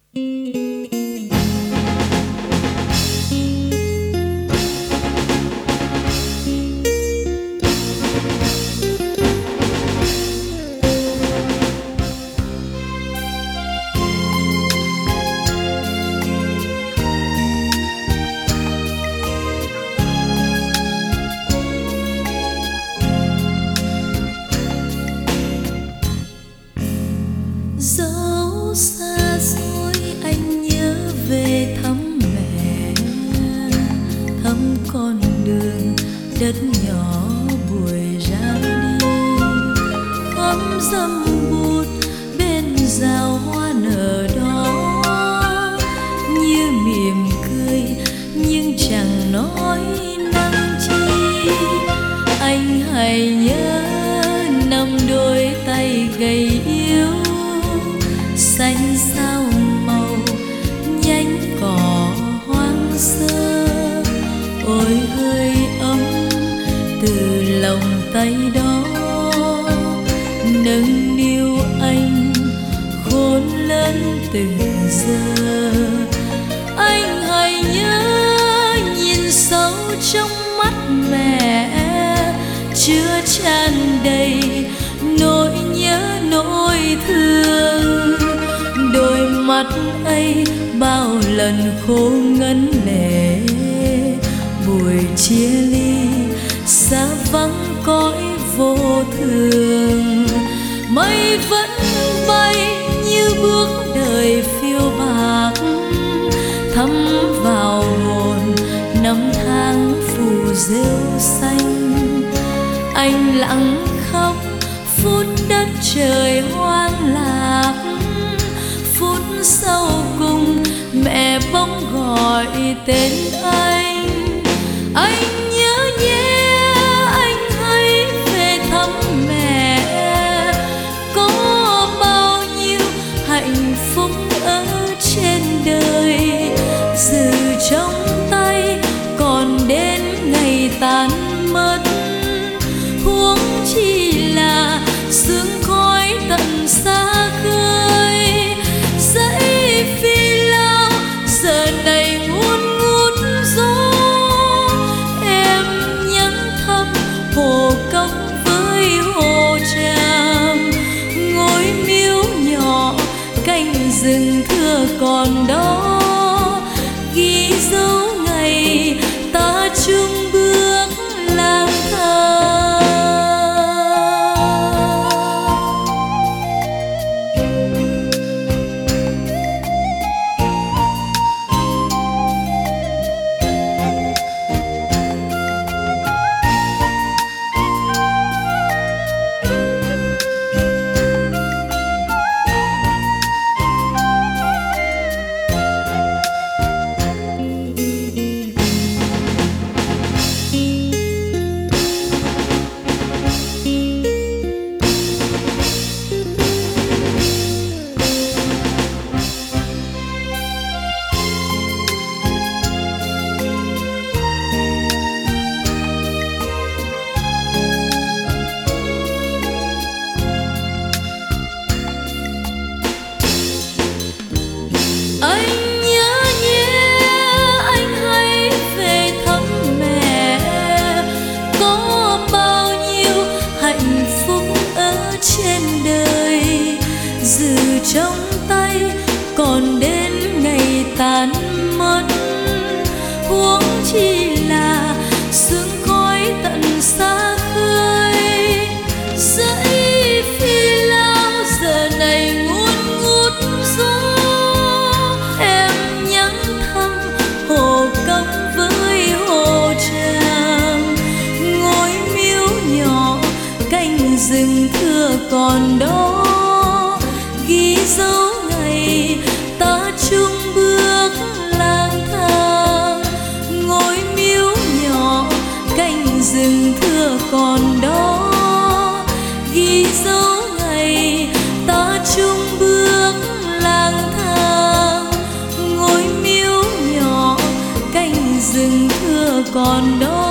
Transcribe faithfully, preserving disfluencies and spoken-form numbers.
Dẫu xa xôi anh nhớ về thăm mẹ, thăm con đường đất nhỏ buổi ra đi, thăm dầm bụt bên rào hoa nở đó, như mỉm cười nhưng chẳng nói năng chi. Anh hãy nhớ năm đôi tay gầy yếu, xanh sao màu nhánh cỏ hoang sơ. Ôi hơi ấm từ lòng tay đó, nâng niu anh khôn lớn từng giờ. Anh hãy nhớ nhìn sâu trong mắt mẹ, chứa tràn đầy nỗi nhớ nỗi thương. Đôi mắt ấy bao lần khô ngấn lệ, buổi chia ly xa vắng cõi vô thường. Mây vẫn bay như bước đời phiêu bạc, thấm vào hồn năm tháng phù rêu xanh. Anh lặng khóc phút đất trời hoang lạc, phút sau cùng mẹ bỗng gọi tên anh. Anh nhớ nhé, anh hãy về thăm mẹ, có bao nhiêu hạnh phúc ở trên đời. Giữ trong tay còn đến ngày tan mất, huống chi là sương khói tận xa khơi. Dãy Phi Lao giờ này ngùn ngút gió, em nhắn thăm Hồ Cốc với Hồ Tràm. Ngôi miếu nhỏ cánh rừng thưa còn đó, ghi dấu ngày ta chung bước lang thang. Anh nhớ nhé, anh hãy về thăm mẹ, có bao nhiêu hạnh phúc ở trên đời. Giữ trong tay còn đến ngày tan mất, huống chi là sương khói tận xa khơi. Dãy Phi Lao giờ này ngùn ngút gió, Hồ Cốc với Hồ Tràm. Ngôi miếu nhỏ cánh rừng thưa còn đó, ghi dấu ngày ta chung bước lang thang. Ngôi miếu nhỏ cánh rừng thưa còn đó, ghi dấu ngày ta chung bước lang thang. Ngôi miếu nhỏ cánh rừng thưa còn đó,